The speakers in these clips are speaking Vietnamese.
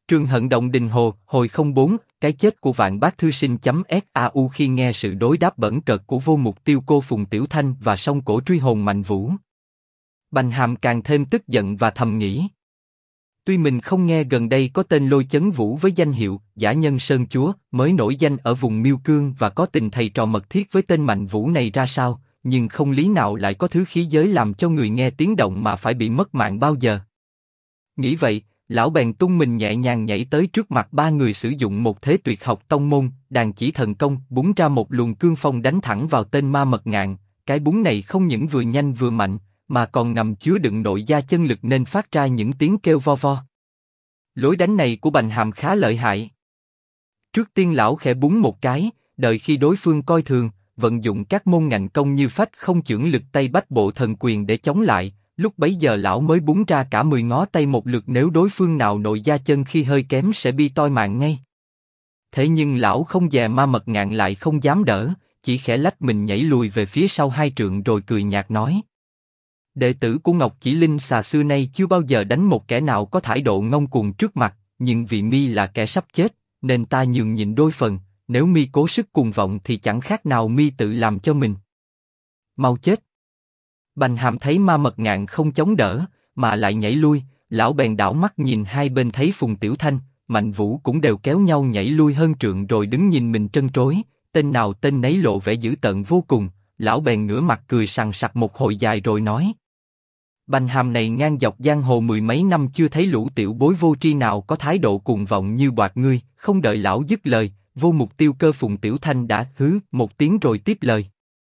Trường Hận Động Đình Hồ, hồi 04, cái chết của Vạn Bác Thư Sinh.SAU khi nghe sự đối đáp bẩn cợt của vô mục tiêu cô Phùng Tiểu Thanh và song cổ truy hồn Mạnh Vũ. Bành Hàm càng thêm tức giận và thầm nghĩ. Tuy mình không nghe gần đây có tên Lôi Chấn Vũ với danh hiệu Giả Nhân Sơn Chúa mới nổi danh ở vùng Miêu Cương và có tình thầy trò mật thiết với tên Mạnh Vũ này ra sao, nhưng không lý nào lại có thứ khí giới làm cho người nghe tiếng động mà phải bị mất mạng bao giờ. Nghĩ vậy, lão bèn tung mình nhẹ nhàng nhảy tới trước mặt ba người, sử dụng một thế tuyệt học tông môn, đàn chỉ thần công, búng ra một luồng cương phong đánh thẳng vào tên Ma Mật Ngạn. Cái búng này không những vừa nhanh vừa mạnh, mà còn ngầm chứa đựng nội gia chân lực nên phát ra những tiếng kêu vo vo. Lối đánh này của Bành Hàm khá lợi hại. Trước tiên lão khẽ búng một cái, đợi khi đối phương coi thường, vận dụng các môn ngạnh công như phách không chưởng lực Tây Bách Bộ Thần Quyền để chống lại. Lúc bấy giờ lão mới búng ra cả 10 ngón tay một lượt, nếu đối phương nào nội gia chân khi hơi kém sẽ bi toi mạng ngay. Thế nhưng lão không dè, Ma Mật Ngạn lại không dám đỡ, chỉ khẽ lách mình nhảy lùi về phía sau 2 trượng rồi cười nhạt nói. Đệ tử của Ngọc Chỉ Linh xà xưa nay chưa bao giờ đánh một kẻ nào có thái độ ngông cuồng trước mặt, nhưng vì mi là kẻ sắp chết, nên ta nhường nhịn đôi phần, nếu mi cố sức cuồng vọng thì chẳng khác nào mi tự làm cho mình. Mau chết. Bành Hàm thấy Ma Mật Ngạn không chống đỡ, mà lại nhảy lui, lão bèn đảo mắt nhìn hai bên, thấy Phùng Tiểu Thanh, Mạnh Vũ cũng đều kéo nhau nhảy lui hơn trượng rồi đứng nhìn mình trân trối, tên nào tên nấy lộ vẻ dữ tợn vô cùng, lão bèn ngửa mặt cười sằng sặc một hồi dài rồi nói. Bành Hàm này ngang dọc giang hồ 10 mấy năm chưa thấy lũ tiểu bối vô tri nào có thái độ cuồng vọng như boạt ngươi. Không đợi lão dứt lời, vô mục tiêu cơ Phùng Tiểu Thanh đã hứ một tiếng rồi tiếp lời.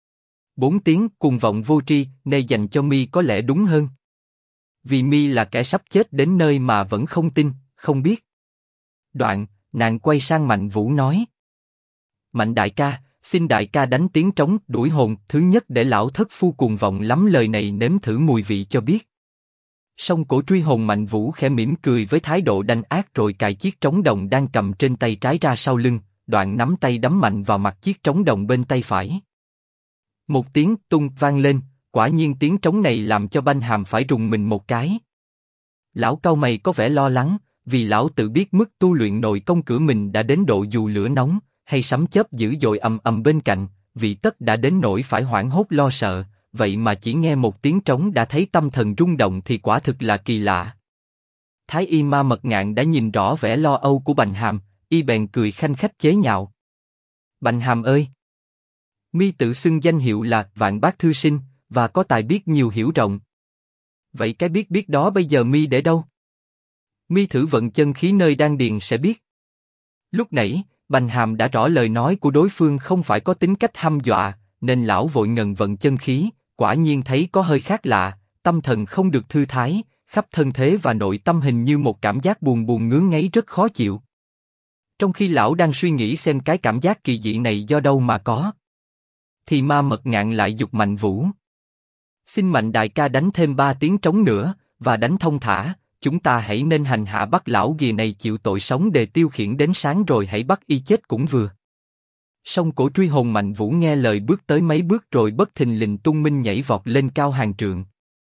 4 tiếng cuồng vọng vô tri, này dành cho mi có lẽ đúng hơn. Vì mi là kẻ sắp chết đến nơi mà vẫn không tin, không biết. Đoạn, nàng quay sang Mạnh Vũ nói. Mạnh đại ca, xin đại ca đánh tiếng trống đuổi hồn thứ nhất để lão thất phu cuồng vọng lắm lời này nếm thử mùi vị cho biết. Song cổ truy hồn Mạnh Vũ khẽ mỉm cười với thái độ đanh ác rồi cài chiếc trống đồng đang cầm trên tay trái ra sau lưng, đoạn nắm tay đấm mạnh vào mặt chiếc trống đồng bên tay phải. Một tiếng tung vang lên, quả nhiên tiếng trống này làm cho Bành Hàm phải rùng mình một cái. Lão cau mày có vẻ lo lắng, vì lão tự biết mức tu luyện nội công cửa mình đã đến độ dù lửa nóng hay sấm chớp dữ dội ầm ầm bên cạnh, vì tất đã đến nỗi phải hoảng hốt lo sợ, vậy mà chỉ nghe một tiếng trống đã thấy tâm thần rung động thì quả thực là kỳ lạ. Thái y Ma Mật Ngạn đã nhìn rõ vẻ lo âu của Bành Hàm, y bèn cười khanh khách chế nhạo. Bành Hàm ơi! Mi tự xưng danh hiệu là Vạn Bác Thư Sinh, và có tài biết nhiều hiểu rộng. Vậy cái biết đó bây giờ mi để đâu? Mi thử vận chân khí nơi đan điền sẽ biết. Lúc nãy, Bành Hàm đã rõ lời nói của đối phương không phải có tính cách hăm dọa, nên lão vội ngần vận chân khí, quả nhiên thấy có hơi khác lạ, tâm thần không được thư thái, khắp thân thế và nội tâm hình như một cảm giác buồn buồn ngứa ngáy rất khó chịu. Trong khi lão đang suy nghĩ xem cái cảm giác kỳ dị này do đâu mà có, thì Ma Mật Ngạn lại giục Mạnh Vũ. Xin Mạnh đại ca đánh thêm 3 tiếng trống nữa, và đánh thông thả, chúng ta hãy nên hành hạ bắt lão ghìa này chịu tội sống để tiêu khiển đến sáng rồi hãy bắt y chết cũng vừa. Song cổ truy hồn Mạnh Vũ nghe lời bước tới mấy bước rồi bất thình lình tung minh nhảy vọt lên cao hàng trượng.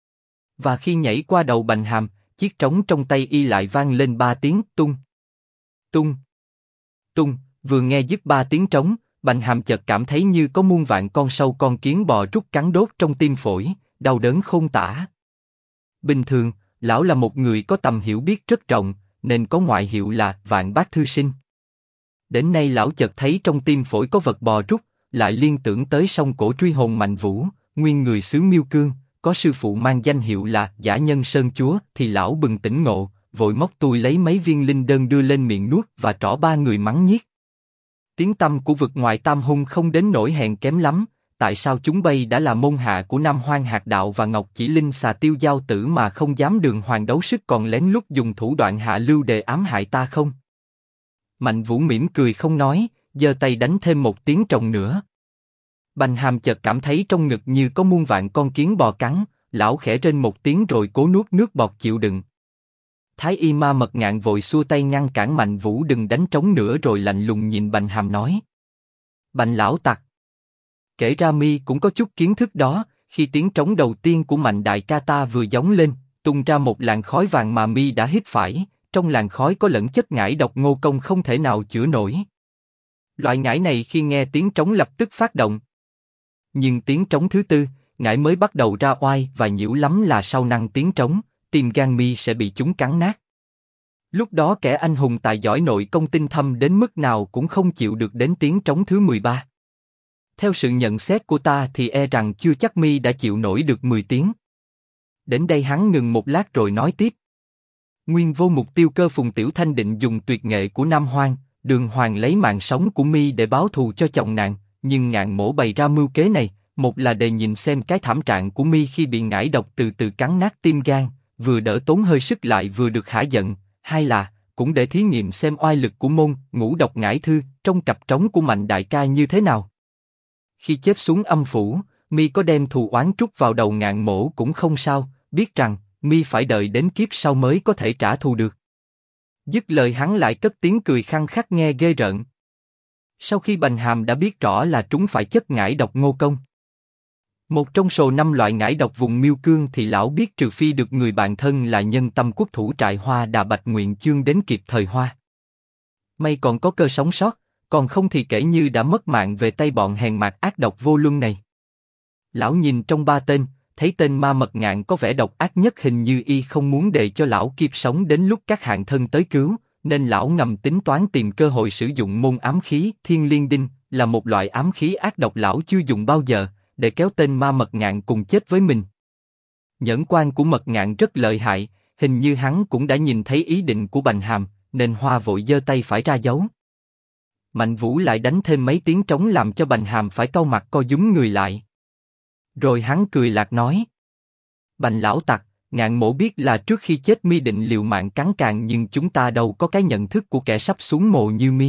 Và khi nhảy qua đầu Bành Hàm, chiếc trống trong tay y lại vang lên 3 tiếng tung, tung, tung. Vừa nghe dứt 3 tiếng trống, Bành Hàm chợt cảm thấy như có muôn vạn con sâu con kiến bò rút cắn đốt trong tim phổi, đau đớn khôn tả. Bình thường, lão là một người có tầm hiểu biết rất rộng, nên có ngoại hiệu là Vạn Bác Thư Sinh. Đến nay lão chợt thấy trong tim phổi có vật bò rút, lại liên tưởng tới song cổ truy hồn Mạnh Vũ, nguyên người xứ Miêu Cương, có sư phụ mang danh hiệu là Giả Nhân Sơn Chúa, thì lão bừng tỉnh ngộ, vội móc túi lấy mấy viên linh đơn đưa lên miệng nuốt và trỏ ba người mắng nhiếc. Tiếng tăm của vực ngoài Tam Hung không đến nỗi hèn kém lắm, tại sao chúng bay đã là môn hạ của Nam Hoang Hạt Đạo và Ngọc Chỉ Linh xà tiêu giao tử mà không dám đường hoàng đấu sức còn lén lút dùng thủ đoạn hạ lưu để ám hại ta không? Mạnh Vũ mỉm cười không nói, giơ tay đánh thêm một tiếng trống nữa. Bành Hàm chợt cảm thấy trong ngực như có muôn vạn con kiến bò cắn, lão khẽ rên một tiếng rồi cố nuốt nước bọt chịu đựng. Thái y Ma Mật Ngạn vội xua tay ngăn cản Mạnh Vũ đừng đánh trống nữa rồi lạnh lùng nhìn Bành Hàm nói. Bành lão tặc! Kể ra mi cũng có chút kiến thức đó, khi tiếng trống đầu tiên của Mạnh đại ca ta vừa gióng lên, tung ra một làn khói vàng mà mi đã hít phải, trong làn khói có lẫn chất ngải độc Ngô Công không thể nào chữa nổi. Loại ngải này khi nghe tiếng trống lập tức phát động. Nhưng tiếng trống thứ tư, ngải mới bắt đầu ra oai và nhiễu lắm là sau năng tiếng trống, tim gan mi sẽ bị chúng cắn nát. Lúc đó kẻ anh hùng tài giỏi nội công tinh thâm đến mức nào cũng không chịu được đến tiếng trống thứ 13. Theo sự nhận xét của ta thì e rằng chưa chắc mi đã chịu nổi được 10 tiếng. Đến đây hắn ngừng một lát rồi nói tiếp. Nguyên vô mục tiêu Cơ Phùng Tiểu Thanh định dùng tuyệt nghệ của Nam Hoang, Đường Hoàng lấy mạng sống của mi để báo thù cho chồng nàng, nhưng Ngạn Mỗ bày ra mưu kế này, một là để nhìn xem cái thảm trạng của mi khi bị ngải độc từ từ cắn nát tim gan, vừa đỡ tốn hơi sức lại vừa được hả giận, hai là cũng để thí nghiệm xem oai lực của môn ngũ độc ngải thư trong cặp trống của Mạnh đại ca như thế nào. Khi chết xuống âm phủ, mi có đem thù oán trút vào đầu Ngạn Mỗ cũng không sao, biết rằng mi phải đợi đến kiếp sau mới có thể trả thù được. Dứt lời hắn lại cất tiếng cười khăng khắc nghe ghê rợn. Sau khi Bành Hàm đã biết rõ là trúng phải chất ngải độc Ngô Công, một trong số 5 loại ngải độc vùng Miêu Cương, thì lão biết trừ phi được người bạn thân là Nhân Tâm Quốc thủ Trại Hoa Đà Bạch Nguyện Chương đến kịp thời hoa. May còn có cơ sống sót, còn không thì kể như đã mất mạng về tay bọn hèn mạt ác độc vô luân này. Lão nhìn trong 3 tên, thấy tên Ma Mật Ngạn có vẻ độc ác nhất, hình như y không muốn để cho lão kịp sống đến lúc các hạng thân tới cứu, nên lão ngầm tính toán tìm cơ hội sử dụng môn ám khí Thiên Liên Đinh, là một loại ám khí ác độc lão chưa dùng bao giờ, để kéo tên Ma Mật Ngạn cùng chết với mình. Nhẫn quan của Mật Ngạn rất lợi hại, hình như hắn cũng đã nhìn thấy ý định của Bành Hàm, nên Hoa vội giơ tay phải ra giấu. Mạnh Vũ lại đánh thêm mấy tiếng trống làm cho Bành Hàm phải cau mặt co rúm người lại. Rồi hắn cười lạc nói: Bành lão tặc, Ngạn Mỗ biết là trước khi chết mi định liều mạng cắn càng, nhưng chúng ta đâu có cái nhận thức của kẻ sắp xuống mồ như mi.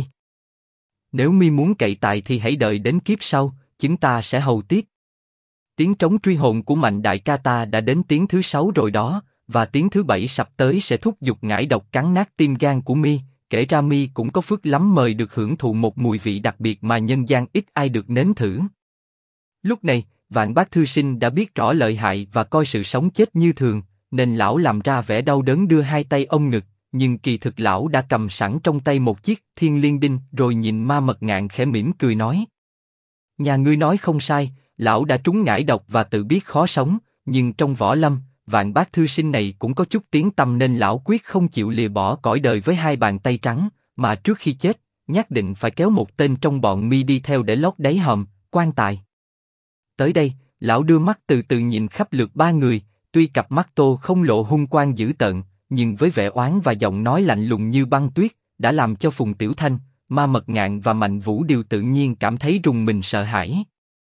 Nếu mi muốn cậy tài thì hãy đợi đến kiếp sau, chúng ta sẽ hầu tiếp. Tiếng trống truy hồn của Mạnh đại ca ta đã đến tiếng thứ 6 rồi đó, và tiếng thứ 7 sắp tới sẽ thúc giục ngải độc cắn nát tim gan của mi. Kể ra mi cũng có phước lắm mời được hưởng thụ một mùi vị đặc biệt mà nhân gian ít ai được nếm thử. Lúc này, Vạn Bác Thư Sinh đã biết rõ lợi hại và coi sự sống chết như thường, nên lão làm ra vẻ đau đớn đưa hai tay ôm ngực, nhưng kỳ thực lão đã cầm sẵn trong tay một chiếc Thiên Liên Đinh, rồi nhìn Ma Mật Ngạn khẽ mỉm cười nói: Nhà ngươi nói không sai, lão đã trúng ngải độc và tự biết khó sống, nhưng trong võ lâm, Vạn Bác Thư Sinh này cũng có chút tiếng tăm, nên lão quyết không chịu lìa bỏ cõi đời với hai bàn tay trắng, mà trước khi chết, nhất định phải kéo một tên trong bọn mi đi theo để lót đáy hòm quan tài. Tới đây, lão đưa mắt từ từ nhìn khắp lượt 3 người, tuy cặp mắt tô không lộ hung quang dữ tợn, nhưng với vẻ oán và giọng nói lạnh lùng như băng tuyết, đã làm cho Phùng Tiểu Thanh, Ma Mật Ngạn và Mạnh Vũ đều tự nhiên cảm thấy rùng mình sợ hãi.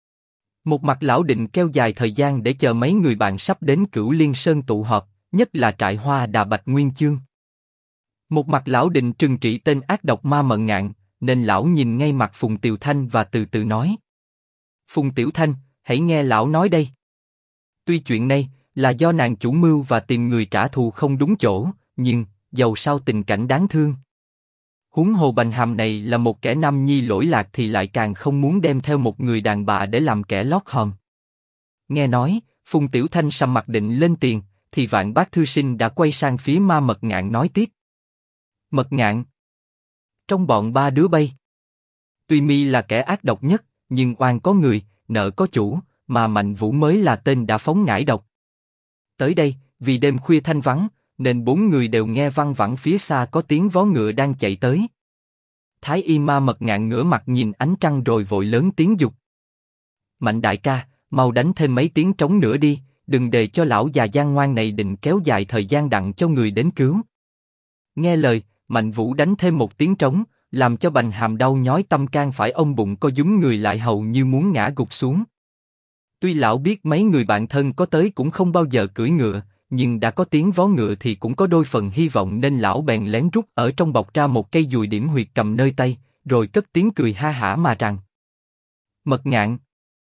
Một mặt lão định kéo dài thời gian để chờ mấy người bạn sắp đến Cửu Liên Sơn tụ họp, nhất là Trại Hoa Đà Bạch Nguyên Chương. Một mặt lão định trừng trị tên ác độc Ma Mật Ngạn, nên lão nhìn ngay mặt Phùng Tiểu Thanh và từ từ nói: Phùng Tiểu Thanh, hãy nghe lão nói đây. Tuy chuyện này là do nàng chủ mưu và tìm người trả thù không đúng chỗ, nhưng dầu sao tình cảnh đáng thương. Huống hồ Bành Hàm này là một kẻ nam nhi lỗi lạc thì lại càng không muốn đem theo một người đàn bà để làm kẻ lót hòm. Nghe nói, Phùng Tiểu Thanh sầm mặt định lên tiền, thì Vạn Bác Thư Sinh đã quay sang phía Ma Mật Ngạn nói tiếp: Mật Ngạn, trong bọn 3 đứa bay, tuy mi là kẻ ác độc nhất, nhưng oan có người, nợ có chủ, mà Mạnh Vũ mới là tên đã phóng ngải độc. Tới đây, vì đêm khuya thanh vắng, nên 4 người đều nghe văng vẳng phía xa có tiếng vó ngựa đang chạy tới. Thái y Ma Mật Ngạn ngửa mặt nhìn ánh trăng rồi vội lớn tiếng giục: Mạnh đại ca, mau đánh thêm mấy tiếng trống nữa đi, đừng để cho lão già gian ngoan này định kéo dài thời gian đặng cho người đến cứu. Nghe lời, Mạnh Vũ đánh thêm một tiếng trống, làm cho Bành Hàm đau nhói tâm can phải ôm bụng co rúm người lại hầu như muốn ngã gục xuống. Tuy lão biết mấy người bạn thân có tới cũng không bao giờ cưỡi ngựa, nhưng đã có tiếng vó ngựa thì cũng có đôi phần hy vọng, nên lão bèn lén rút ở trong bọc ra một cây dùi điểm huyệt cầm nơi tay, rồi cất tiếng cười ha hả mà rằng: Mật Ngạn,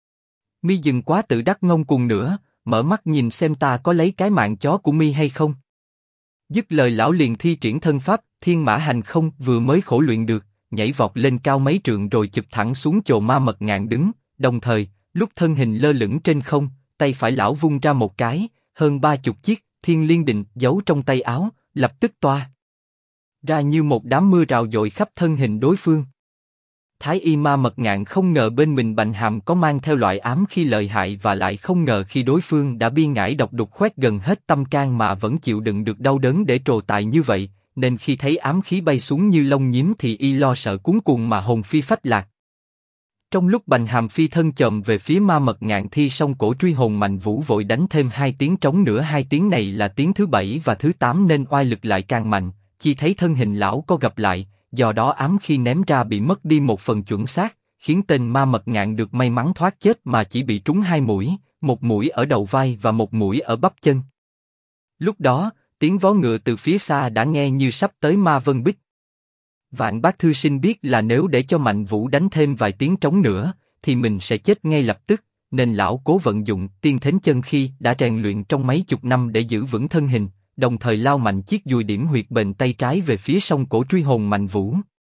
mi dừng quá tự đắc ngông cuồng nữa, mở mắt nhìn xem ta có lấy cái mạng chó của mi hay không. Dứt lời lão liền thi triển thân pháp Thiên Mã Hành Không vừa mới khổ luyện được, nhảy vọt lên cao mấy trượng rồi chụp thẳng xuống chồ Ma Mật Ngạn đứng, đồng thời, lúc thân hình lơ lửng trên không, tay phải lão vung ra một cái, hơn 30 chiếc Thiên Liên Định giấu trong tay áo, lập tức toa ra như một đám mưa rào dội khắp thân hình đối phương. Thái y Ma Mật Ngạn không ngờ bên mình Bành Hàm có mang theo loại ám khí lợi hại, và lại không ngờ khi đối phương đã biên ngải độc đục khoét gần hết tâm can mà vẫn chịu đựng được đau đớn để trồ tài như vậy, nên khi thấy ám khí bay xuống như lông nhím thì y lo sợ cuống cuồng mà hồn phi phách lạc. Trong lúc Bành Hàm phi thân chồm về phía Ma Mật Ngạn thì song cổ truy hồn mạnh vũ vội đánh thêm 2 tiếng trống nữa. 2 tiếng này là tiếng thứ 7 và thứ 8 nên oai lực lại càng mạnh. Chỉ thấy thân hình lão co gập lại, do đó ám khi ném ra bị mất đi một phần chuẩn xác, khiến tên Ma Mật Ngạn được may mắn thoát chết mà chỉ bị trúng 2 mũi, một mũi ở đầu vai và một mũi ở bắp chân. Lúc đó, tiếng vó ngựa từ phía xa đã nghe như sắp tới Ma Vân Bích. Vạn Bác Thư Sinh biết là nếu để cho Mạnh Vũ đánh thêm vài tiếng trống nữa, thì mình sẽ chết ngay lập tức, nên lão cố vận dụng tiên thến chân khí đã rèn luyện trong mấy chục năm để giữ vững thân hình, đồng thời lao mạnh chiếc dùi điểm huyệt bền tay trái về phía song cổ truy hồn Mạnh Vũ.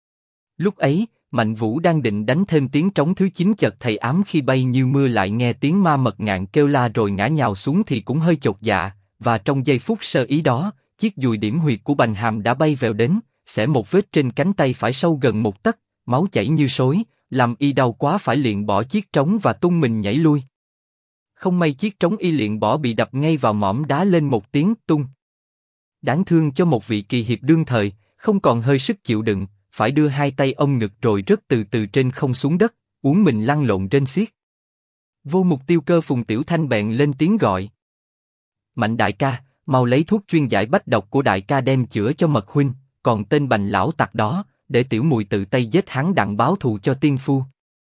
Lúc ấy, Mạnh Vũ đang định đánh thêm tiếng trống thứ 9 chợt thầy ám khi bay như mưa lại nghe tiếng Ma Mật Ngạn kêu la rồi ngã nhào xuống thì cũng hơi chột dạ, và trong giây phút sơ ý đó, chiếc dùi điểm huyệt của Bành Hàm đã bay vèo đến, xẻ một vết trên cánh tay phải sâu gần 1 tấc, máu chảy như xối, làm y đau quá phải liền bỏ chiếc trống và tung mình nhảy lui. Không may chiếc trống y liền bỏ bị đập ngay vào mỏm đá lên một tiếng tung. Đáng thương cho một vị kỳ hiệp đương thời, không còn hơi sức chịu đựng, phải đưa 2 tay ôm ngực rồi rớt từ từ trên không xuống đất, uốn mình lăn lộn trên xiết. Vô Mục Tiêu Cơ Phùng Tiểu Thanh bèn lên tiếng gọi: Mạnh đại ca, mau lấy thuốc chuyên giải bách độc của đại ca đem chữa cho Mật huynh, còn tên Bành lão tặc đó, để tiểu mùi tự tay giết hắn đặng báo thù cho tiên phu.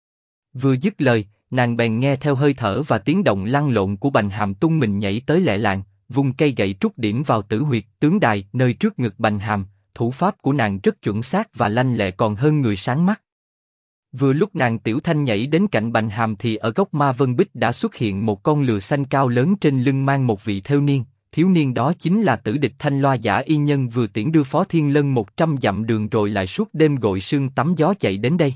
Vừa dứt lời, nàng bèn nghe theo hơi thở và tiếng động lăn lộn của Bành Hàm tung mình nhảy tới lẹ làng, vung cây gậy trúc điểm vào tử huyệt tướng đài nơi trước ngực Bành Hàm. Thủ pháp của nàng rất chuẩn xác và lanh lẹ còn hơn người sáng mắt. Vừa lúc nàng Tiểu Thanh nhảy đến cạnh Bành Hàm thì ở góc Ma Vân Bích đã xuất hiện một con lừa xanh cao lớn trên lưng mang một vị thêu niên. Thiếu niên đó chính là tử địch Thanh Loa Giả Y Nhân vừa tiễn đưa Phó Thiên Lân 100 dặm đường rồi lại suốt đêm gội sương tắm gió chạy đến đây.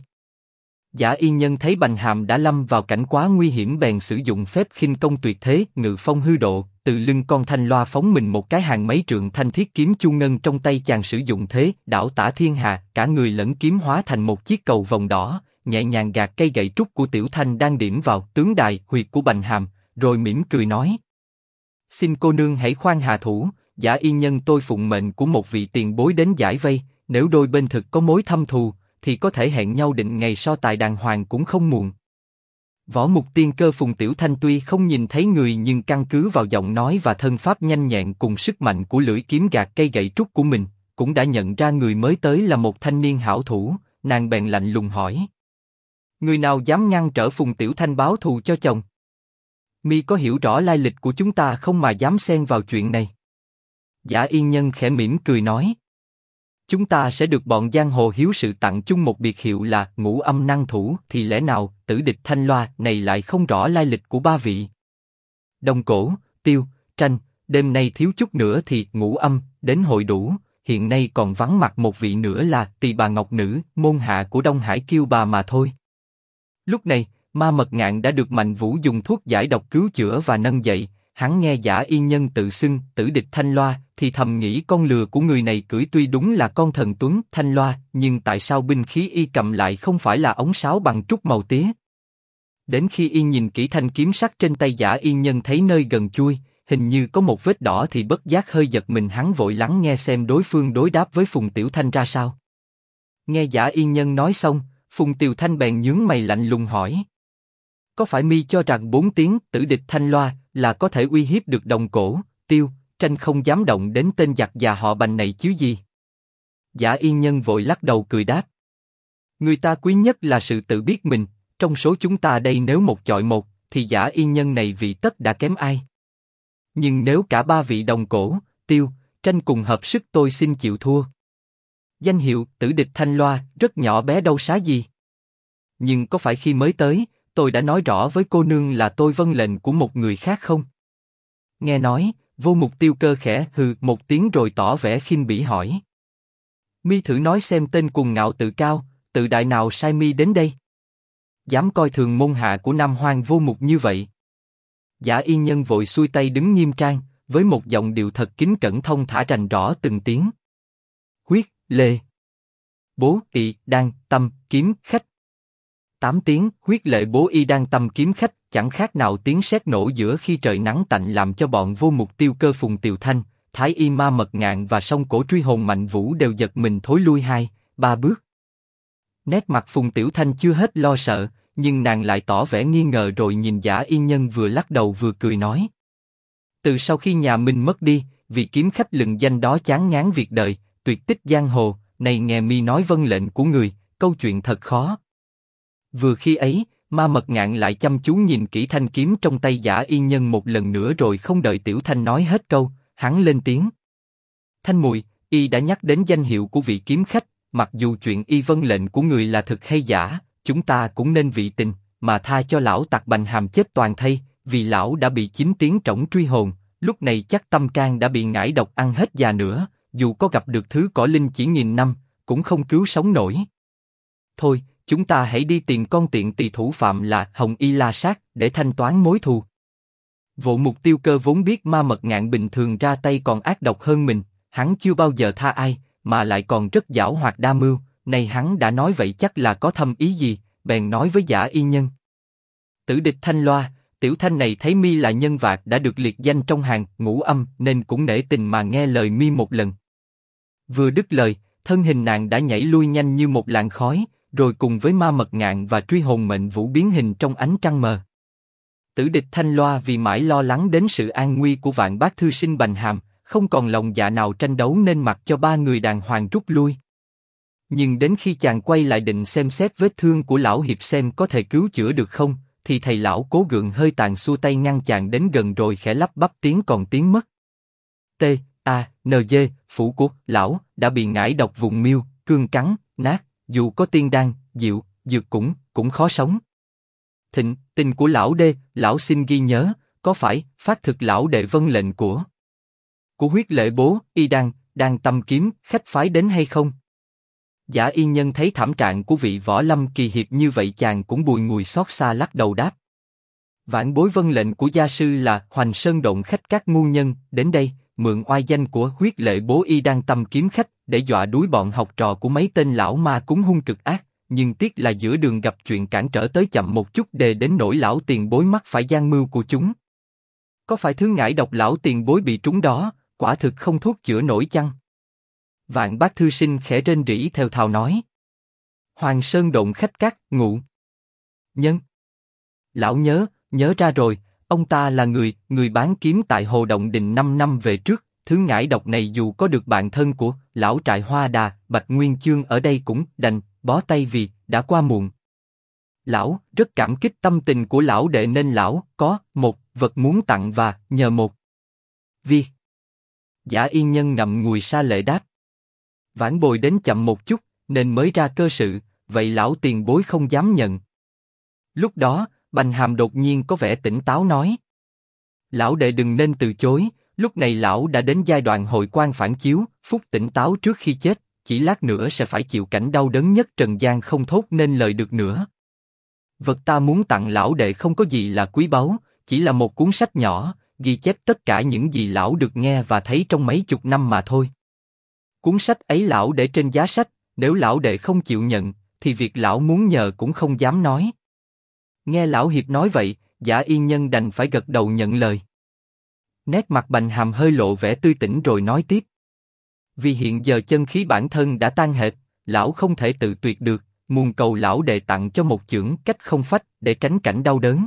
Giả Y Nhân thấy Bành Hàm đã lâm vào cảnh quá nguy hiểm bèn sử dụng phép khinh công tuyệt thế Ngự Phong Hư Độ, từ lưng con Thanh Loa phóng mình một cái hàng mấy trượng thanh thiết kiếm chu ngân trong tay chàng sử dụng thế đảo tả thiên hà, cả người lẫn kiếm hóa thành một chiếc cầu vồng đỏ, nhẹ nhàng gạt cây gậy trúc của Tiểu Thanh đang điểm vào tướng đài huyệt của Bành Hàm, rồi mỉm cười nói: Xin cô nương hãy khoan hạ thủ, Giả Y Nhân tôi phụng mệnh của một vị tiền bối đến giải vây, nếu đôi bên thực có mối thâm thù, thì có thể hẹn nhau định ngày so tài đàng hoàng cũng không muộn. Võ Mục Tiên Cơ Phùng Tiểu Thanh tuy không nhìn thấy người nhưng căn cứ vào giọng nói và thân pháp nhanh nhẹn cùng sức mạnh của lưỡi kiếm gạt cây gậy trúc của mình, cũng đã nhận ra người mới tới là một thanh niên hảo thủ, nàng bèn lạnh lùng hỏi: Người nào dám ngăn trở Phùng Tiểu Thanh báo thù cho chồng? Mi có hiểu rõ lai lịch của chúng ta không mà dám xen vào chuyện này? Giả Y Nhân khẽ mỉm cười nói: Chúng ta sẽ được bọn giang hồ hiếu sự tặng chung một biệt hiệu là Ngũ Âm Năng Thủ, thì lẽ nào tử địch Thanh Loa này lại không rõ lai lịch của ba vị? Đồng Cổ, Tiêu, Tranh, đêm nay thiếu chút nữa thì Ngũ Âm đến hội đủ, hiện nay còn vắng mặt một vị nữa là Tỳ Bà Ngọc Nữ, môn hạ của Đông Hải Kiêu Bà mà thôi. Lúc này, Ma Mật Ngạn đã được Mạnh Vũ dùng thuốc giải độc cứu chữa và nâng dậy. Hắn nghe Giả Y Nhân tự xưng tử địch Thanh Loa, thì thầm nghĩ con lừa của người này cưỡi tuy đúng là con thần tuấn Thanh Loa, nhưng tại sao binh khí y cầm lại không phải là ống sáo bằng trúc màu tía? Đến khi y nhìn kỹ thanh kiếm sắt trên tay Giả Y Nhân thấy nơi gần chuôi, hình như có một vết đỏ thì bất giác hơi giật mình, hắn vội lắng nghe xem đối phương đối đáp với Phùng Tiểu Thanh ra sao. Nghe Giả Y Nhân nói xong, Phùng Tiểu Thanh bèn nhướng mày lạnh lùng hỏi: Có phải mi cho rằng 4 tiếng tử địch Thanh Loa là có thể uy hiếp được Đồng Cổ, Tiêu, Tranh không dám động đến tên giặc già họ Bành này chứ gì? Giả Y Nhân vội lắc đầu cười đáp: Người ta quý nhất là sự tự biết mình, trong số chúng ta đây nếu một chọi một, thì Giả Y Nhân này vị tất đã kém ai. Nhưng nếu cả ba vị Đồng Cổ, Tiêu, Tranh cùng hợp sức tôi xin chịu thua. Danh hiệu tử địch Thanh Loa rất nhỏ bé đâu xá gì. Nhưng có phải khi mới tới, tôi đã nói rõ với cô nương là tôi vâng lệnh của một người khác không? Nghe nói, Vô Mục Tiêu Cơ khẽ hừ một tiếng rồi tỏ vẻ khinh bỉ hỏi: Mi thử nói xem tên cuồng ngạo tự cao, tự đại nào sai mi đến đây? Dám coi thường môn hạ của Nam Hoang Vô Mục như vậy? Giả Y Nhân vội xuôi tay đứng nghiêm trang, với một giọng điệu thật kính cẩn thông thả rành rõ từng tiếng: Huyết, lê, bố y đang tâm kiếm khách. 8 tiếng, huyết lệ bố y đang tâm kiếm khách, chẳng khác nào tiếng sét nổ giữa khi trời nắng tạnh, làm cho bọn vô mục tiêu cơ Phùng Tiều Thanh, Thái Y Ma Mật Ngạn và song cổ truy hồn Mạnh Vũ đều giật mình thối lui 2-3 bước. Nét mặt Phùng Tiểu Thanh chưa hết lo sợ, nhưng nàng lại tỏ vẻ nghi ngờ rồi nhìn Giả Y Nhân vừa lắc đầu vừa cười nói: từ sau khi nhà Minh mất đi, vị kiếm khách lừng danh đó chán ngán việc đời, tuyệt tích giang hồ, này nghe mi nói vâng lệnh của người, câu chuyện thật khó. Vừa khi ấy, Ma Mật Ngạn lại chăm chú nhìn kỹ thanh kiếm trong tay Giả Y Nhân một lần nữa, rồi không đợi Tiểu Thanh nói hết câu, hắn lên tiếng: Thanh Mùi, y đã nhắc đến danh hiệu của vị kiếm khách, mặc dù chuyện y vâng lệnh của người là thực hay giả, chúng ta cũng nên vị tình mà tha cho lão tặc Bành Hàm chết toàn thây, vì lão đã bị 9 tiếng trỏng truy hồn, lúc này chắc tâm can đã bị ngải độc ăn hết già nữa, dù có gặp được thứ cỏ linh chỉ nghìn năm, cũng không cứu sống nổi. Thôi, chúng ta hãy đi tìm con tiện tỳ thủ phạm là Hồng Y La Sát để thanh toán mối thù. Vô Mục Tiêu Cơ vốn biết Ma Mật Ngạn bình thường ra tay còn ác độc hơn mình, hắn chưa bao giờ tha ai, mà lại còn rất giảo hoạt đa mưu, này hắn đã nói vậy chắc là có thâm ý gì, bèn nói với Giả Y Nhân: Tử địch Thanh Loa, Tiểu Thanh này thấy mi là nhân vạc đã được liệt danh trong hàng ngũ âm, nên cũng nể tình mà nghe lời mi một lần. Vừa dứt lời, thân hình nàng đã nhảy lui nhanh như một làn khói, rồi cùng với Ma Mật Ngạn và truy hồn Mệnh Vũ biến hình trong ánh trăng mờ. Tử địch Thanh Loa vì mãi lo lắng đến sự an nguy của Vạn Bác thư sinh Bành Hàm, không còn lòng dạ nào tranh đấu nên mặc cho ba người đàng hoàng rút lui. Nhưng đến khi chàng quay lại định xem xét vết thương của lão hiệp xem có thể cứu chữa được không, thì thầy lão Cố gượng hơi tàn xua tay ngăn chàng đến gần rồi khẽ lắp bắp tiếng còn tiếng mất. T.A.N.G. phủ của lão đã bị ngải độc vùng miêu, cương cắn, nát, dù có tiên đan, diệu, dược cũng khó sống. Thịnh, tình của lão đê, lão xin ghi nhớ, có phải phát thực lão đệ vâng lệnh của huyết lệ bố y đang tâm kiếm khách phái đến hay không? Giả Y Nhân thấy thảm trạng của vị võ lâm kỳ hiệp như vậy, chàng cũng bùi ngùi xót xa lắc đầu đáp: Vãn bối vâng lệnh của gia sư là Hoành Sơn Độn khách các ngu nhân đến đây mượn oai danh của huyết lệ bố y đang tâm kiếm khách để dọa đuối bọn học trò của mấy tên lão ma cúng hung cực ác, nhưng tiếc là giữa đường gặp chuyện cản trở tới chậm một chút, đề đến nỗi lão tiền bối mắc phải gian mưu của chúng. Có phải thứ ngải độc lão tiền bối bị trúng đó, quả thực không thuốc chữa nổi chăng? Vạn Bác thư sinh khẽ rên rỉ theo thào nói: Hoàng Sơn Độn khách các ngụ nhân. Lão nhớ ra rồi, ông ta là người bán kiếm tại Hồ Động Đình 5 năm về trước. Thứ ngải độc này dù có được bạn thân của lão trại Hoa Đà, Bạch Nguyên Chương ở đây cũng đành bó tay vì đã qua muộn. Lão rất cảm kích tâm tình của lão đệ nên lão có một vật muốn tặng và nhờ một việc. Giả Y Nhân ngậm ngùi sa lệ đáp: Vãn bồi đến chậm một chút nên mới ra cơ sự, vậy lão tiền bối không dám nhận. Lúc đó, Bành Hàm đột nhiên có vẻ tỉnh táo nói: Lão đệ đừng nên từ chối, lúc này lão đã đến giai đoạn hội quan phản chiếu, phúc tỉnh táo trước khi chết, chỉ lát nữa sẽ phải chịu cảnh đau đớn nhất trần gian không thốt nên lời được nữa. Vật ta muốn tặng lão đệ không có gì là quý báu, chỉ là một cuốn sách nhỏ, ghi chép tất cả những gì lão được nghe và thấy trong mấy chục năm mà thôi. Cuốn sách ấy lão để trên giá sách, nếu lão đệ không chịu nhận, thì việc lão muốn nhờ cũng không dám nói. Nghe lão hiệp nói vậy, Giả Y Nhân đành phải gật đầu nhận lời. Nét mặt Bành Hàm hơi lộ vẻ tươi tỉnh rồi nói tiếp: Vì hiện giờ chân khí bản thân đã tan hệt, lão không thể tự tuyệt được, muôn cầu lão đệ tặng cho một chưởng cách không phách để tránh cảnh đau đớn.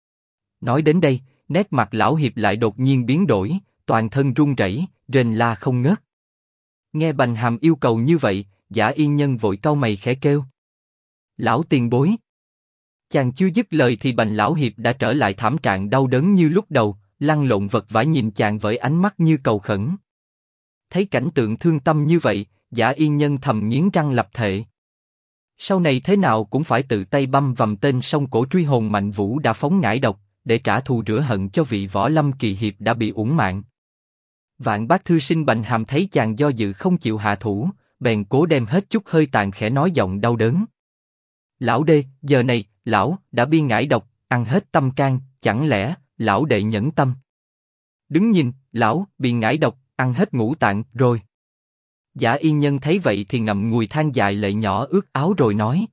Nói đến đây, nét mặt lão hiệp lại đột nhiên biến đổi, toàn thân run rẩy, rên la không ngớt. Nghe Bành Hàm yêu cầu như vậy, Giả Y Nhân vội cau mày khẽ kêu: Lão tiền bối. Chàng chưa dứt lời thì Bành lão hiệp đã trở lại thảm trạng đau đớn như lúc đầu, lăn lộn vật vã nhìn chàng với ánh mắt như cầu khẩn. Thấy cảnh tượng thương tâm như vậy, Giả Y Nhân thầm nghiến răng lập thệ: Sau này thế nào cũng phải tự tay băm vằm tên song cổ truy hồn Mạnh Vũ đã phóng ngải độc, để trả thù rửa hận cho vị võ lâm kỳ hiệp đã bị uổng mạng. Vạn Bác thư sinh Bành Hàm thấy chàng do dự không chịu hạ thủ, bèn cố đem hết chút hơi tàn khẽ nói giọng đau đớn: Lão đê, giờ này lão đã bi ngải độc, ăn hết tâm can, chẳng lẽ lão đệ nhẫn tâm? Đứng nhìn, lão bị ngải độc, ăn hết ngũ tạng rồi. Giả Y Nhân thấy vậy thì ngậm ngùi than dài lệ nhỏ ướt áo rồi nói: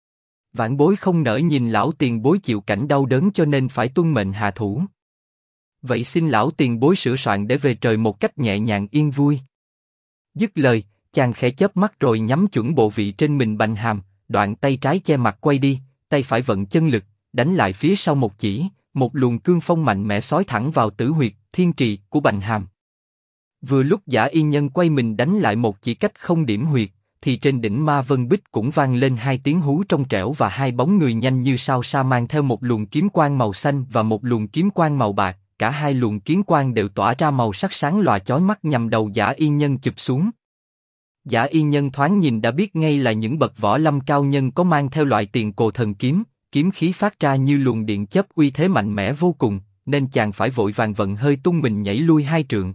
Vãn bối không nỡ nhìn lão tiền bối chịu cảnh đau đớn cho nên phải tuân mệnh hạ thủ. Vậy xin lão tiền bối sửa soạn để về trời một cách nhẹ nhàng yên vui. Dứt lời, chàng khẽ chớp mắt rồi nhắm chuẩn bộ vị trên mình Bành Hàm, đoạn tay trái che mặt quay đi, tay phải vận chân lực, đánh lại phía sau một chỉ, một luồng cương phong mạnh mẽ xói thẳng vào tử huyệt, thiên trì của Bành Hàm. Vừa lúc Giả Y Nhân quay mình đánh lại một chỉ cách không điểm huyệt, thì trên đỉnh Ma Vân Bích cũng vang lên hai tiếng hú trong trẻo và hai bóng người nhanh như sao sa mang theo một luồng kiếm quang màu xanh và một luồng kiếm quang màu bạc. Cả hai luồng kiếm quang đều tỏa ra màu sắc sáng lòa chói mắt nhằm đầu Giả Y Nhân chụp xuống. Giả Y Nhân thoáng nhìn đã biết ngay là những bậc võ lâm cao nhân có mang theo loại Tiền Cồ Thần kiếm, kiếm khí phát ra như luồng điện chớp uy thế mạnh mẽ vô cùng, nên chàng phải vội vàng vận hơi tung mình nhảy lui 2 trượng.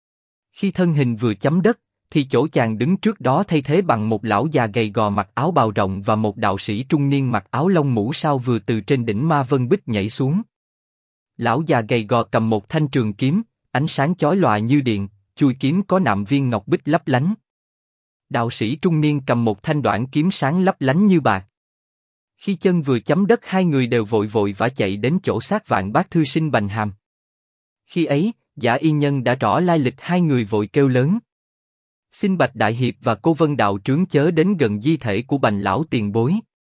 Khi thân hình vừa chấm đất, thì chỗ chàng đứng trước đó thay thế bằng một lão già gầy gò mặc áo bào rộng và một đạo sĩ trung niên mặc áo lông mũ sao vừa từ trên đỉnh Ma Vân Bích nhảy xuống. Lão già gầy gò cầm một thanh trường kiếm, ánh sáng chói lòa như điện, chuôi kiếm có nạm viên ngọc bích lấp lánh. Đạo sĩ trung niên cầm một thanh đoản kiếm sáng lấp lánh như bạc. Khi chân vừa chấm đất, hai người đều vội vội vã chạy đến chỗ xác Vạn Bác Thư Sinh Bành Hàm. Khi ấy, Giả Y Nhân đã rõ lai lịch, hai người vội kêu lớn: Xin Bạch Đại Hiệp và Cô Vân đạo trướng chớ đến gần di thể của Bành lão tiền bối.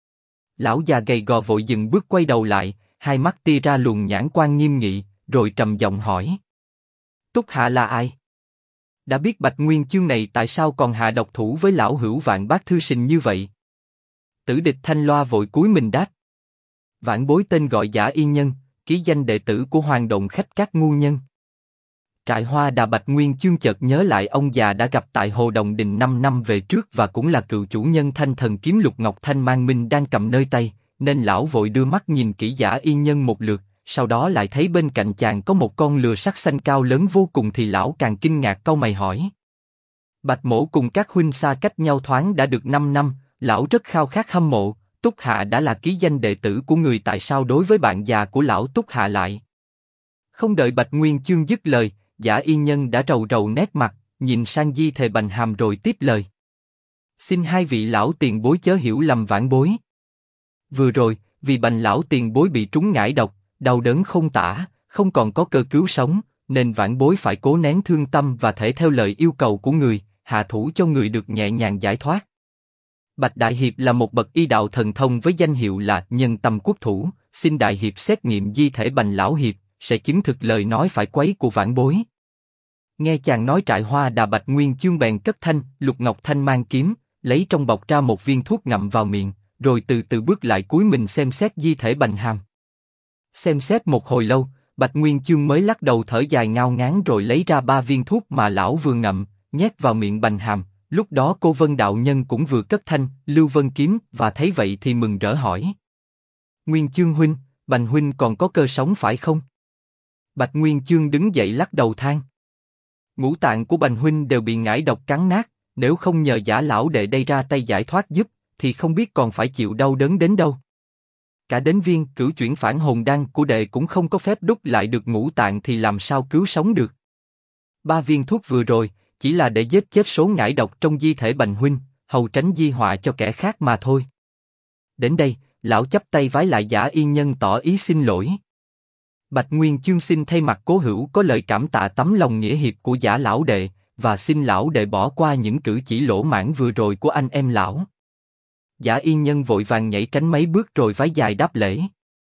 Lão già gầy gò vội dừng bước quay đầu lại, hai mắt tia ra luồng nhãn quan nghiêm nghị, rồi trầm giọng hỏi: Túc hạ là ai? Đã biết Bạch Nguyên Chương này tại sao còn hạ độc thủ với lão hữu Vạn Bác Thư Sinh như vậy? Tử địch Thanh Loa vội cúi mình đáp: Vãn bối tên gọi Giả Y Nhân, ký danh đệ tử của Hoàng Động Khách các ngu nhân. Trại Hoa Đà. Bạch Nguyên Chương chợt nhớ lại ông già đã gặp tại Hồ Đồng Đình 5 năm về trước và cũng là cựu chủ nhân Thanh Thần kiếm Lục Ngọc Thanh Mang Minh đang cầm nơi tay, nên lão vội đưa mắt nhìn kỹ Giả Y Nhân một lượt, sau đó lại thấy bên cạnh chàng có một con lừa sắt xanh cao lớn vô cùng thì lão càng kinh ngạc cau mày hỏi: Bạch mỗ cùng các huynh xa cách nhau thoáng đã được 5 năm, lão rất khao khát hâm mộ, Túc hạ đã là ký danh đệ tử của người, tại sao đối với bạn già của lão Túc hạ lại? Không đợi Bạch Nguyên Chương dứt lời, Giả Y Nhân đã rầu rầu nét mặt, nhìn sang di thể Bành Hàm rồi tiếp lời: Xin hai vị lão tiền bối chớ hiểu lầm vãn bối. Vừa rồi, vì Bành lão tiền bối bị trúng ngải độc, đau đớn không tả, không còn có cơ cứu sống, nên vãn bối phải cố nén thương tâm và thể theo lời yêu cầu của người, hạ thủ cho người được nhẹ nhàng giải thoát. Bạch Đại Hiệp là một bậc y đạo thần thông với danh hiệu là Nhân Tâm Quốc Thủ, xin Đại Hiệp xét nghiệm di thể Bành lão hiệp, sẽ chứng thực lời nói phải quấy của vãn bối. Nghe chàng nói Trại Hoa Đà, Bạch Nguyên Chương bèn cất thanh Lục Ngọc Thanh Mang kiếm, lấy trong bọc ra một viên thuốc ngậm vào miệng, rồi từ từ bước lại cúi mình xem xét di thể Bành Hàm. Xem xét một hồi lâu, Bạch Nguyên Chương mới lắc đầu thở dài ngao ngán rồi lấy ra 3 viên thuốc mà lão vừa ngậm, nhét vào miệng Bành Hàm. Lúc đó Cô Vân đạo nhân cũng vừa cất thanh Lưu Vân kiếm và thấy vậy thì mừng rỡ hỏi: Nguyên Chương huynh, Bành huynh còn có cơ sống phải không? Bạch Nguyên Chương đứng dậy lắc đầu than: Ngũ tạng của Bành huynh đều bị ngải độc cắn nát, nếu không nhờ Giả lão đệ đây ra tay giải thoát giúp, thì không biết còn phải chịu đau đớn đến đâu. Cả đến viên Cửu Chuyển Phản Hồn Đan của đệ cũng không có phép đúc lại được ngũ tạng thì làm sao cứu sống được. 3 viên thuốc vừa rồi chỉ là để giết chết số ngải độc trong di thể Bành huynh, hầu tránh di họa cho kẻ khác mà thôi. Đến đây, lão chắp tay vái lại Giả Y Nhân tỏ ý xin lỗi. Bạch Nguyên Chương xin thay mặt cố hữu có lời cảm tạ tấm lòng nghĩa hiệp của Giả lão đệ, và xin lão đệ bỏ qua những cử chỉ lỗ mãng vừa rồi của anh em lão. Giả Y Nhân vội vàng nhảy tránh mấy bước rồi vái dài đáp lễ: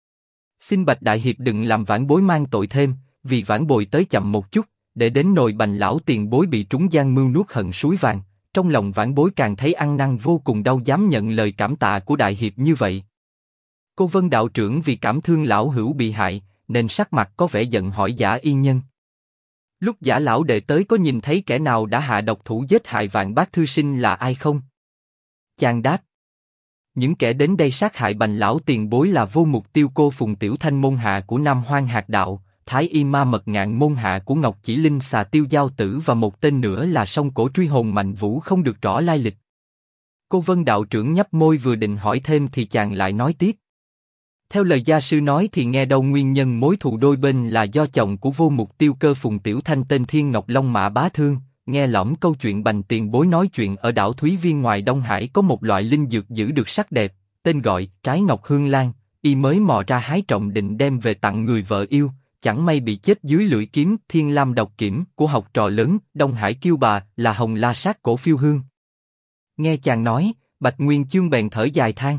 Xin Bạch Đại Hiệp đừng làm vãn bối mang tội thêm, vì vãn bồi tới chậm một chút, để đến nồi Bành lão tiền bối bị trúng gian mưu nuốt hận suối vàng, trong lòng vãn bối càng thấy ăn năn vô cùng đau dám nhận lời cảm tạ của Đại Hiệp như vậy. Cô Vân đạo trưởng vì cảm thương lão hữu bị hại, nên sắc mặt có vẻ giận hỏi Giả Y Nhân: Lúc Giả lão đệ tới có nhìn thấy kẻ nào đã hạ độc thủ giết hại Vạn Bác Thư Sinh là ai không? Chàng đáp: Những kẻ đến đây sát hại Bành lão tiền bối là Vô Mục Tiêu Cô Phùng Tiểu Thanh môn hạ của Nam Hoang Hạt Đạo, Thái Y Ma Mật Ngạn môn hạ của Ngọc Chỉ Linh Xà Tiêu Giao Tử và một tên nữa là Song Cổ Truy Hồn Mạnh Vũ không được rõ lai lịch. Cô Vân đạo trưởng nhấp môi vừa định hỏi thêm thì chàng lại nói tiếp: Theo lời gia sư nói thì nghe đâu nguyên nhân mối thù đôi bên là do chồng của Vô Mục Tiêu Cơ Phùng Tiểu Thanh tên Thiên Ngọc Long Mã Bá Thương, nghe lỏm câu chuyện Bành tiền bối nói chuyện ở đảo Thúy Viên ngoài Đông Hải có một loại linh dược giữ được sắc đẹp, tên gọi trái ngọc hương lan, y mới mò ra hái trộm định đem về tặng người vợ yêu, chẳng may bị chết dưới lưỡi kiếm Thiên Lam độc kiểm của học trò lớn Đông Hải kêu bà là Hồng La Sát Cổ Phiêu Hương. Nghe chàng nói, Bạch Nguyên Chương bèn thở dài than.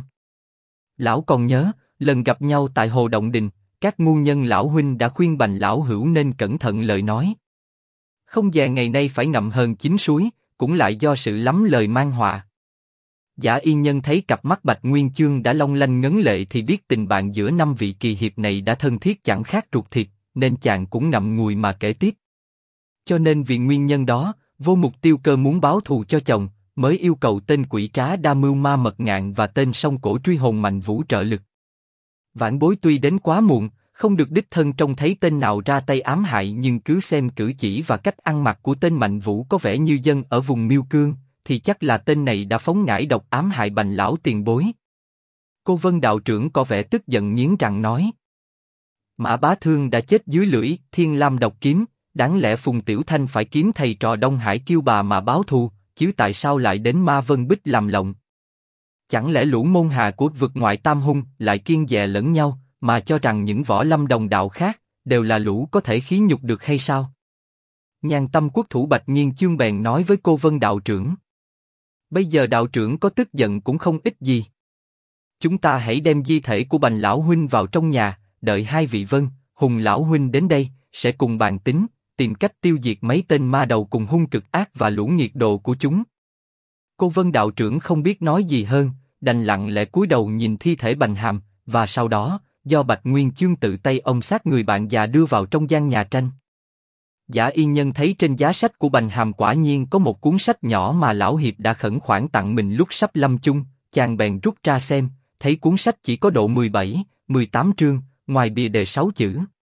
Lão còn nhớ, lần gặp nhau tại Hồ Động Đình, các ngu nhân lão huynh đã khuyên Bành lão hữu nên cẩn thận lời nói. Không dè ngày nay phải ngậm hờn chín suối, cũng lại do sự lắm lời mang họa. Giả Yên Nhân thấy cặp mắt Bạch Nguyên Chương đã long lanh ngấn lệ thì biết tình bạn giữa năm vị kỳ hiệp này đã thân thiết chẳng khác ruột thịt, nên chàng cũng ngậm ngùi mà kể tiếp. Cho nên vì nguyên nhân đó, Vô Mục Tiêu Cơ muốn báo thù cho chồng, mới yêu cầu tên quỷ trá đa mưu ma mật ngạn và tên song cổ truy hồn Mạnh Vũ trợ lực. Vãn bối tuy đến quá muộn, không được đích thân trông thấy tên nào ra tay ám hại, nhưng cứ xem cử chỉ và cách ăn mặc của tên Mạnh Vũ có vẻ như dân ở vùng Miêu Cương, thì chắc là tên này đã phóng ngải độc ám hại Bành lão tiền bối. Cô Vân đạo trưởng có vẻ tức giận nghiến răng nói: Mã Bá Thương đã chết dưới lưỡi Thiên Lam độc kiếm, đáng lẽ Phùng Tiểu Thanh phải kiếm thầy trò Đông Hải Kiêu Bà mà báo thù, chứ tại sao lại đến Ma Vân Bích làm lộng? Chẳng lẽ lũ môn hạ của vực ngoại tam hung lại kiêng dè lẫn nhau, mà cho rằng những võ lâm đồng đạo khác đều là lũ có thể khí nhục được hay sao? Nhan Tâm Quốc thủ Bạch Nghiên Chương bèn nói với cô Vân đạo trưởng: Bây giờ đạo trưởng có tức giận cũng không ích gì. Chúng ta hãy đem di thể của Bành lão huynh vào trong nhà, đợi hai vị Vân, Hùng lão huynh đến đây, sẽ cùng bàn tính, tìm cách tiêu diệt mấy tên ma đầu cùng hung cực ác và lũ nghiệt đồ của chúng. Cô Vân đạo trưởng không biết nói gì hơn, đành lặng lẽ cúi đầu nhìn thi thể Bành Hàm, và sau đó, do Bạch Nguyên Chương tự tay ôm xác người bạn già đưa vào trong gian nhà tranh. Giả Yên Nhân thấy trên giá sách của Bành Hàm quả nhiên có một cuốn sách nhỏ mà lão hiệp đã khẩn khoản tặng mình lúc sắp lâm chung, chàng bèn rút ra xem, thấy cuốn sách chỉ có độ 17, 18 chương, ngoài bìa đề 6 chữ.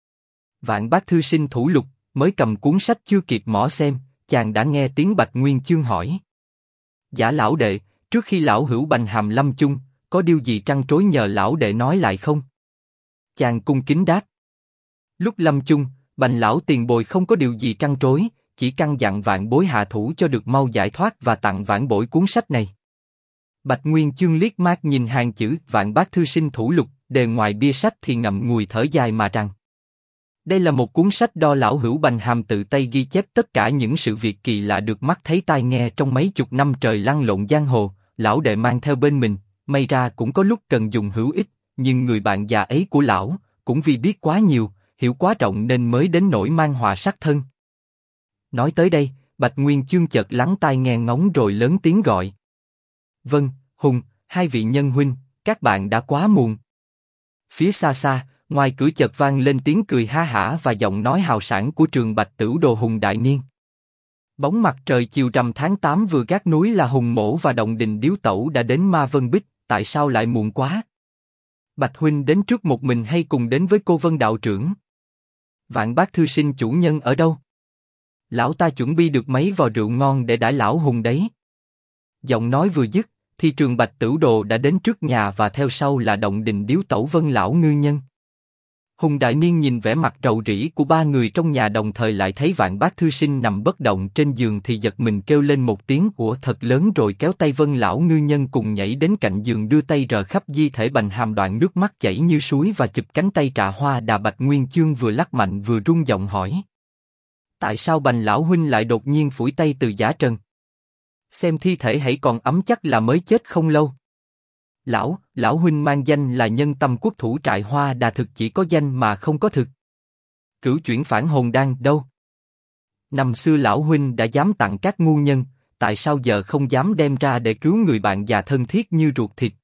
Vạn Bác Thư Sinh Thủ Lục. Mới cầm cuốn sách chưa kịp mỏ xem, chàng đã nghe tiếng Bạch Nguyên Chương hỏi: Giả lão đệ, trước khi lão hữu Bành Hàm lâm chung, có điều gì trăn trối nhờ lão đệ nói lại không? Chàng cung kính đáp: Lúc lâm chung, Bành lão tiền bồi không có điều gì trăn trối, chỉ căn dặn vạn bối hạ thủ cho được mau giải thoát và tặng vãn bối cuốn sách này. Bạch Nguyên Chương liếc mắt nhìn hàng chữ Vạn Bác Thư Sinh Thủ Lục đề ngoài bìa sách thì ngậm ngùi thở dài mà rằng: Đây là một cuốn sách do lão hữu Bành Hàm tự tay ghi chép tất cả những sự việc kỳ lạ được mắt thấy tai nghe trong mấy chục năm trời lăn lộn giang hồ, lão đệ mang theo bên mình, may ra cũng có lúc cần dùng hữu ích, nhưng người bạn già ấy của lão, cũng vì biết quá nhiều, hiểu quá rộng nên mới đến nỗi mang họa sát thân. Nói tới đây, Bạch Nguyên Chương chợt lắng tai nghe ngóng rồi lớn tiếng gọi: Vân, Hùng, hai vị nhân huynh, các bạn đã quá muộn. Phía xa xa, ngoài cửa chợt vang lên tiếng cười ha hả và giọng nói hào sảng của Trường Bạch Tửu Đồ Hùng đại niên. Bóng mặt trời chiều rằm tháng 8 vừa gác núi là Hùng Mỗ và Động Đình Điếu Tẩu đã đến Ma Vân Bích, tại sao lại muộn quá? Bạch huynh đến trước một mình hay cùng đến với cô Vân đạo trưởng? Vạn Bác Thư Sinh chủ nhân ở đâu? Lão ta chuẩn bị được mấy vò rượu ngon để đãi lão Hùng đấy. Giọng nói vừa dứt, thì Trường Bạch Tửu Đồ đã đến trước nhà và theo sau là Động Đình Điếu Tẩu Vân lão ngư nhân. Hùng đại niên nhìn vẻ mặt rầu rĩ của ba người trong nhà đồng thời lại thấy Vạn Bác Thư Sinh nằm bất động trên giường thì giật mình kêu lên một tiếng của thật lớn rồi kéo tay Vân lão ngư nhân cùng nhảy đến cạnh giường đưa tay rờ khắp di thể Bành Hàm, đoạn nước mắt chảy như suối và chụp cánh tay Trà Hoa Đà. Bạch Nguyên Chương vừa lắc mạnh vừa rung giọng hỏi: Tại sao Bành lão huynh lại đột nhiên phủi tay từ giả trần? Xem thi thể hãy còn ấm chắc là mới chết không lâu. Lão huynh mang danh là Nhân Tâm Quốc thủ Trại Hoa Đà, thực chỉ có danh mà không có thực. Cửu chuyển phản hồn đan đâu? Năm xưa lão huynh đã dám tặng các ngu nhân, tại sao giờ không dám đem ra để cứu người bạn già thân thiết như ruột thịt?